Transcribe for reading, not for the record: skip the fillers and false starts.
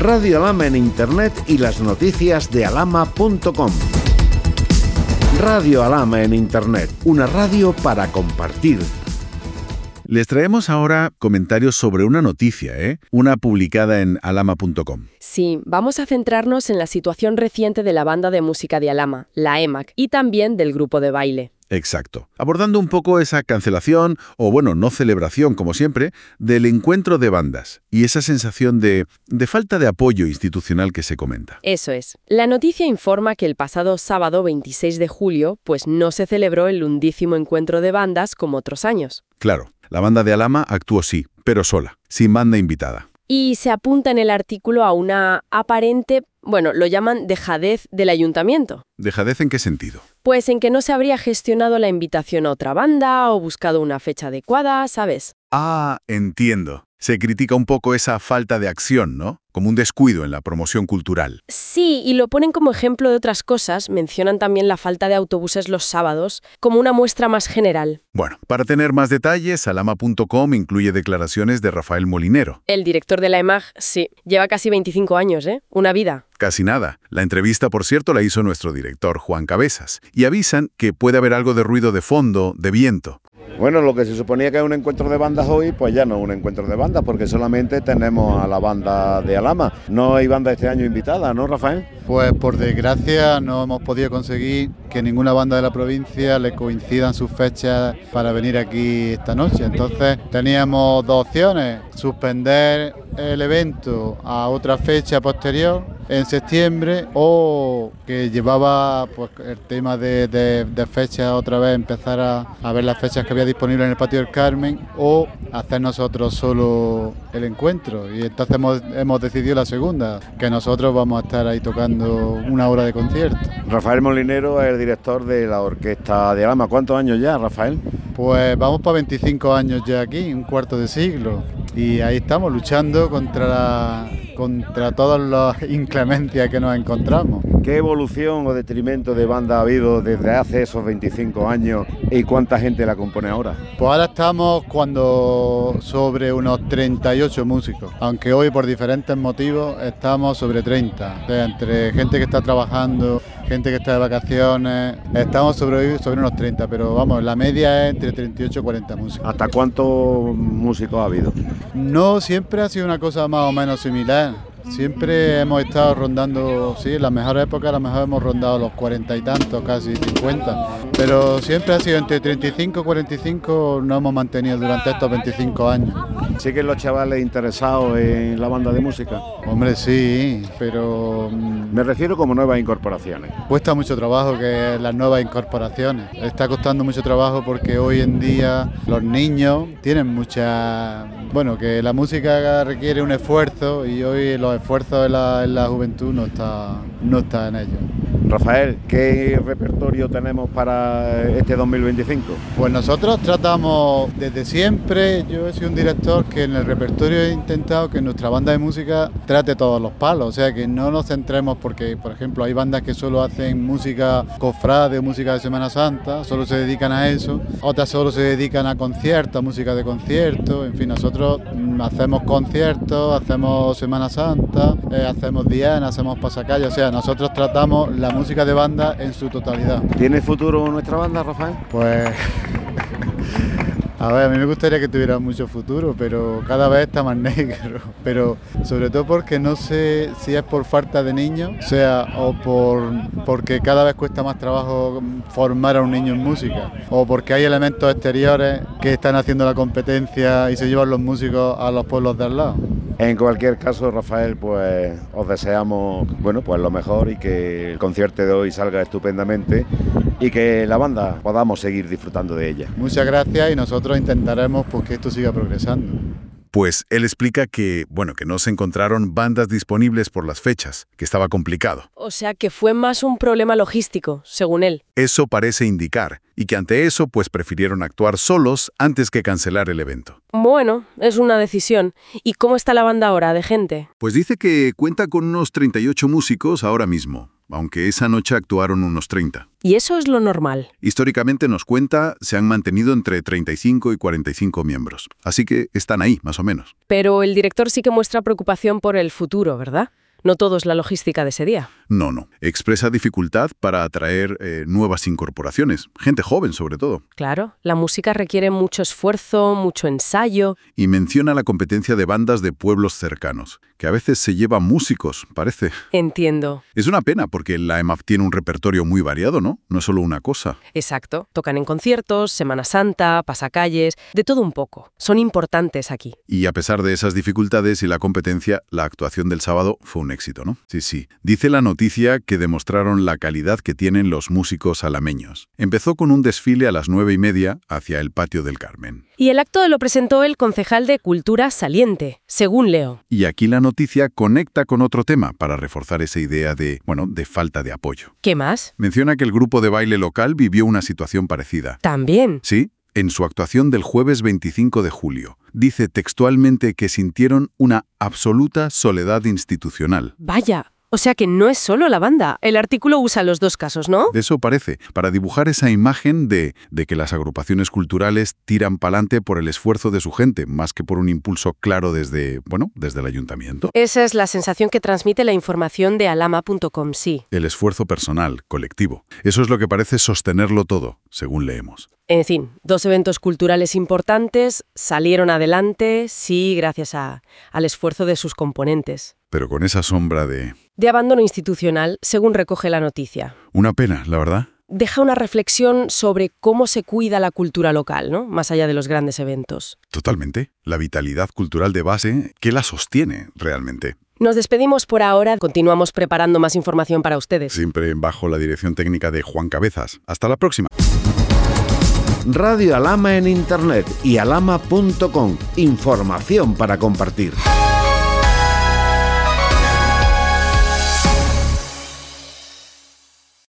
Radio Alhama en Internet y las noticias de alhama.com. Radio Alhama en Internet, una radio para compartir. Les traemos ahora comentarios sobre una noticia, una publicada en alhama.com. Sí, vamos a centrarnos en la situación reciente de la banda de música de Alhama, la EMAC, y también del grupo de baile. Exacto. Abordando un poco esa cancelación, o bueno, no celebración, como siempre, del encuentro de bandas y esa sensación de falta de apoyo institucional que se comenta. Eso es. La noticia informa que el pasado sábado 26 de julio, pues no se celebró el 11º encuentro de bandas como otros años. Claro, la banda de Alhama actuó sí, pero sola, sin banda invitada. Y se apunta en el artículo a una aparente, lo llaman dejadez del ayuntamiento. ¿Dejadez en qué sentido? Pues en que no se habría gestionado la invitación a otra banda o buscado una fecha adecuada, ¿sabes? Ah, entiendo. Se critica un poco esa falta de acción, ¿no? Como un descuido en la promoción cultural. Sí, y lo ponen como ejemplo de otras cosas. Mencionan también la falta de autobuses los sábados, como una muestra más general. Bueno, para tener más detalles, alhama.com incluye declaraciones de Rafael Molinero. El director de la EMAG, sí. Lleva casi 25 años, Una vida. Casi nada. La entrevista, por cierto, la hizo nuestro director, Juan Cabezas. Y avisan que puede haber algo de ruido de fondo, de viento. Bueno, lo que se suponía que es un encuentro de bandas hoy, pues ya no es un encuentro de bandas, porque solamente tenemos a la banda de Alhama. No hay banda este año invitada, ¿no, Rafael? Pues por desgracia no hemos podido conseguir que ninguna banda de la provincia le coincidan sus fechas para venir aquí esta noche. Entonces teníamos dos opciones: suspender el evento a otra fecha posterior, en septiembre, o que llevaba pues el tema de fechas otra vez, empezar a ver las fechas que había disponibles en el Patio del Carmen, o hacer nosotros solo el encuentro. Y entonces hemos decidido la segunda, que nosotros vamos a estar ahí tocando una hora de concierto. Rafael Molinero es el director de la orquesta de Alhama. ¿Cuántos años ya, Rafael? Pues vamos para 25 años ya aquí, un cuarto de siglo. Y ahí estamos luchando contra todas las inclemencias que nos encontramos. ¿Qué evolución o detrimento de banda ha habido desde hace esos 25 años y cuánta gente la compone ahora? Pues ahora estamos sobre unos 38 músicos, aunque hoy por diferentes motivos estamos sobre 30. O sea, entre gente que está trabajando, gente que está de vacaciones, estamos sobre unos 30, pero vamos, la media es entre 38 y 40 músicos. ¿Hasta cuántos músicos ha habido? No, siempre ha sido una cosa más o menos similar. Siempre hemos estado rondando, sí, en las mejores épocas a lo mejor hemos rondado los 40 y tantos, casi 50, pero siempre ha sido entre 35 y 45, nos hemos mantenido durante estos 25 años. ¿Siguen los chavales interesados en la banda de música? Hombre, sí, pero me refiero como nuevas incorporaciones. Cuesta mucho trabajo que las nuevas incorporaciones. Está costando mucho trabajo porque hoy en día los niños tienen que la música requiere un esfuerzo y hoy los esfuerzos en la juventud no está en ello. Rafael, ¿qué repertorio tenemos para este 2025? Pues nosotros tratamos desde siempre, yo he sido un director que en el repertorio he intentado que nuestra banda de música trate todos los palos, o sea que no nos centremos porque, por ejemplo, hay bandas que solo hacen música cofrade, música de Semana Santa, solo se dedican a eso, otras solo se dedican a conciertos, a música de conciertos, en fin, nosotros hacemos conciertos, hacemos Semana Santa, hacemos diana, hacemos pasacalle, o sea, nosotros tratamos la música de banda en su totalidad. ¿Tiene futuro nuestra banda, Rafael? Pues a ver, a mí me gustaría que tuviera mucho futuro, pero cada vez está más negro. Pero sobre todo porque no sé si es por falta de niños, o sea, o porque cada vez cuesta más trabajo formar a un niño en música, o porque hay elementos exteriores que están haciendo la competencia y se llevan los músicos a los pueblos de al lado. En cualquier caso, Rafael, pues os deseamos lo mejor y que el concierto de hoy salga estupendamente y que la banda podamos seguir disfrutando de ella. Muchas gracias y nosotros intentaremos que esto siga progresando. Pues él explica que no se encontraron bandas disponibles por las fechas, que estaba complicado. O sea que fue más un problema logístico, según él. Eso parece indicar. y que ante eso pues prefirieron actuar solos antes que cancelar el evento. Bueno, es una decisión. ¿Y cómo está la banda ahora de gente? Pues dice que cuenta con unos 38 músicos ahora mismo, aunque esa noche actuaron unos 30. ¿Y eso es lo normal? Históricamente nos cuenta, se han mantenido entre 35 y 45 miembros. Así que están ahí, más o menos. Pero el director sí que muestra preocupación por el futuro, ¿verdad? No todo es la logística de ese día. No. Expresa dificultad para atraer nuevas incorporaciones, gente joven sobre todo. Claro, la música requiere mucho esfuerzo, mucho ensayo. Y menciona la competencia de bandas de pueblos cercanos, que a veces se lleva músicos, parece. Entiendo. Es una pena porque la EMAF tiene un repertorio muy variado, ¿no? No es solo una cosa. Exacto. Tocan en conciertos, Semana Santa, pasacalles, de todo un poco. Son importantes aquí. Y a pesar de esas dificultades y la competencia, la actuación del sábado fue un éxito, ¿no? Sí. Dice la noticia que demostraron la calidad que tienen los músicos alameños. Empezó con un desfile a las 9:30 hacia el Patio del Carmen. Y el acto lo presentó el concejal de Cultura saliente, según leo. Y aquí la noticia conecta con otro tema para reforzar esa idea de falta de apoyo. ¿Qué más? Menciona que el grupo de baile local vivió una situación parecida. También. Sí, en su actuación del jueves 25 de julio. Dice textualmente que sintieron una absoluta soledad institucional. Vaya, o sea que no es solo la banda. El artículo usa los dos casos, ¿no? De eso parece, para dibujar esa imagen de que las agrupaciones culturales tiran pa'lante por el esfuerzo de su gente, más que por un impulso claro desde el ayuntamiento. Esa es la sensación que transmite la información de alama.com, sí. El esfuerzo personal, colectivo. Eso es lo que parece sostenerlo todo, según leemos. En fin, 2 eventos culturales importantes salieron adelante, sí, gracias al esfuerzo de sus componentes. Pero con esa sombra de abandono institucional, según recoge la noticia. Una pena, la verdad. Deja una reflexión sobre cómo se cuida la cultura local, ¿no? Más allá de los grandes eventos. Totalmente. La vitalidad cultural de base, ¿qué la sostiene realmente? Nos despedimos por ahora. Continuamos preparando más información para ustedes. Siempre bajo la dirección técnica de Juan Cabezas. Hasta la próxima. Radio Alhama en Internet y alhama.com. Información para compartir.